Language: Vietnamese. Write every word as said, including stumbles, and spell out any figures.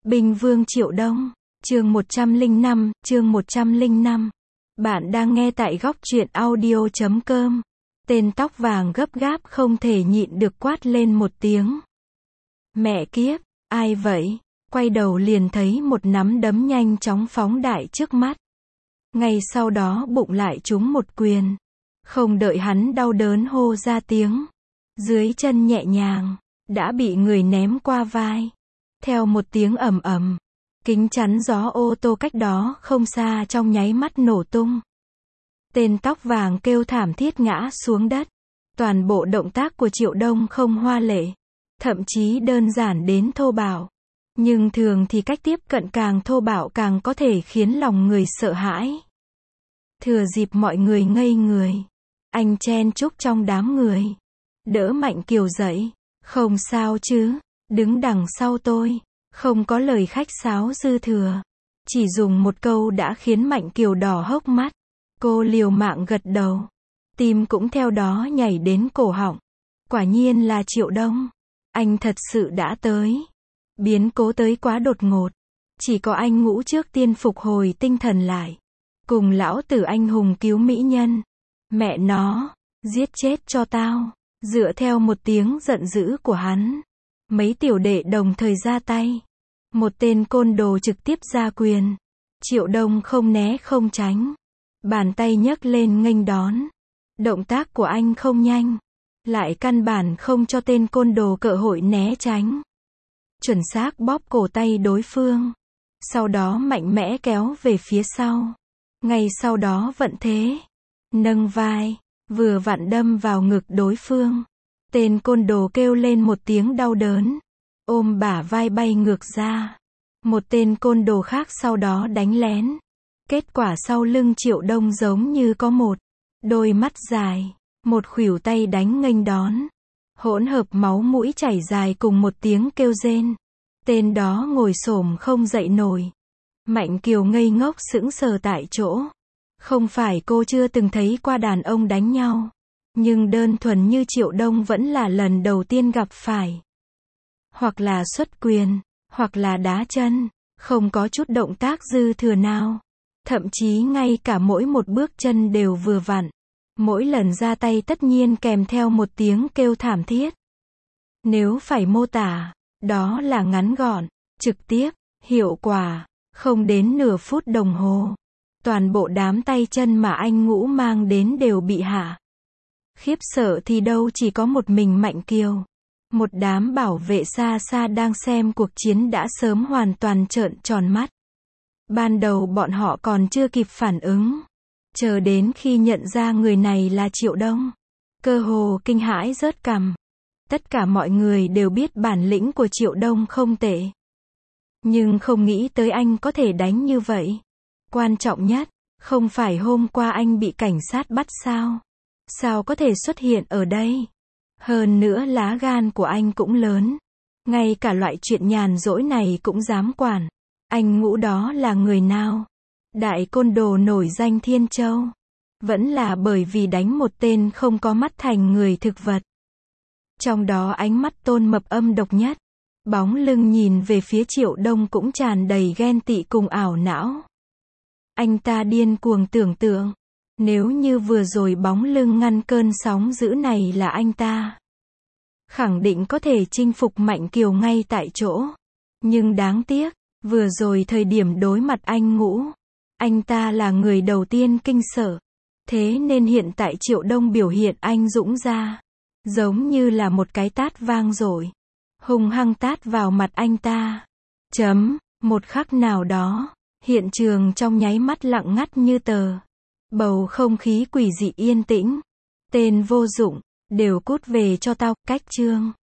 Binh Vương Triệu Đông, chương một trăm lẻ năm, chương một trăm lẻ năm. Bạn đang nghe tại góc truyện audio chấm com. Tên tóc vàng gấp gáp không thể nhịn được quát lên một tiếng. Mẹ kiếp, ai vậy? Quay đầu liền thấy một nắm đấm nhanh chóng phóng đại trước mắt. Ngay sau đó bụng lại trúng một quyền. Không đợi hắn đau đớn hô ra tiếng. Dưới chân nhẹ nhàng, đã bị người ném qua vai. Theo một tiếng ầm ầm, kính chắn gió ô tô cách đó không xa trong nháy mắt nổ tung. Tên tóc vàng kêu thảm thiết ngã xuống đất. Toàn bộ động tác của Triệu Đông không hoa lệ, thậm chí đơn giản đến thô bạo. Nhưng thường thì cách tiếp cận càng thô bạo càng có thể khiến lòng người sợ hãi. Thừa dịp mọi người ngây người, anh chen chúc trong đám người, đỡ Mạnh Kiều dậy. Không sao chứ, đứng đằng sau tôi. Không có lời khách sáo dư thừa. Chỉ dùng một câu đã khiến Mạnh Kiều đỏ hốc mắt. Cô liều mạng gật đầu. Tim cũng theo đó nhảy đến cổ họng. Quả nhiên là Triệu Đông. Anh thật sự đã tới. Biến cố tới quá đột ngột. Chỉ có anh Ngũ trước tiên phục hồi tinh thần lại. Cùng lão tử anh hùng cứu mỹ nhân. Mẹ nó, giết chết cho tao. Dựa theo một tiếng giận dữ của hắn, mấy tiểu đệ đồng thời ra tay. Một tên côn đồ trực tiếp ra quyền. Triệu Đông không né không tránh. Bàn tay nhấc lên nghênh đón. Động tác của anh không nhanh, lại căn bản không cho tên côn đồ cơ hội né tránh. Chuẩn xác bóp cổ tay đối phương. Sau đó mạnh mẽ kéo về phía sau. Ngay sau đó vận thế. Nâng vai. Vừa vặn đâm vào ngực đối phương. Tên côn đồ kêu lên một tiếng đau đớn. Ôm bả vai bay ngược ra. Một tên côn đồ khác sau đó đánh lén. Kết quả sau lưng Triệu Đông giống như có một đôi mắt dài. Một khuỷu tay đánh nghênh đón. Hỗn hợp máu mũi chảy dài cùng một tiếng kêu rên. Tên đó ngồi xổm không dậy nổi. Mạnh Kiều ngây ngốc sững sờ tại chỗ. Không phải cô chưa từng thấy qua đàn ông đánh nhau. Nhưng đơn thuần như Triệu Đông vẫn là lần đầu tiên gặp phải. Hoặc là xuất quyền, hoặc là đá chân. Không có chút động tác dư thừa nào. Thậm chí ngay cả mỗi một bước chân đều vừa vặn. Mỗi lần ra tay tất nhiên kèm theo một tiếng kêu thảm thiết. Nếu phải mô tả, đó là ngắn gọn, trực tiếp, hiệu quả. Không đến nửa phút đồng hồ. Toàn bộ đám tay chân mà anh Ngũ mang đến đều bị hạ. Khiếp sợ thì đâu chỉ có một mình Mạnh Kiều. Một đám bảo vệ xa xa đang xem cuộc chiến đã sớm hoàn toàn trợn tròn mắt. Ban đầu bọn họ còn chưa kịp phản ứng. Chờ đến khi nhận ra người này là Triệu Đông. Cơ hồ kinh hãi rớt cằm. Tất cả mọi người đều biết bản lĩnh của Triệu Đông không tệ. Nhưng không nghĩ tới anh có thể đánh như vậy. Quan trọng nhất, không phải hôm qua anh bị cảnh sát bắt sao? Sao có thể xuất hiện ở đây? Hơn nữa lá gan của anh cũng lớn. Ngay cả loại chuyện nhàn rỗi này cũng dám quản. Anh Ngũ đó là người nào? Đại côn đồ nổi danh Thiên Châu. Vẫn là bởi vì đánh một tên không có mắt thành người thực vật. Trong đó ánh mắt Tôn Mập âm độc nhất. Bóng lưng nhìn về phía Triệu Đông cũng tràn đầy ghen tị cùng ảo não. Anh ta điên cuồng tưởng tượng. Nếu như vừa rồi bóng lưng ngăn cơn sóng dữ này là anh ta. Khẳng định có thể chinh phục Mạnh Kiều ngay tại chỗ. Nhưng đáng tiếc, vừa rồi thời điểm đối mặt anh Ngũ. Anh ta là người đầu tiên kinh sợ. Thế nên hiện tại Triệu Đông biểu hiện anh dũng ra. Giống như là một cái tát vang dội. Hung hăng tát vào mặt anh ta. Chấm, một khắc nào đó. Hiện trường trong nháy mắt lặng ngắt như tờ. Bầu không khí quỷ dị yên tĩnh. Tên vô dụng, đều cút về cho tao, cách chương.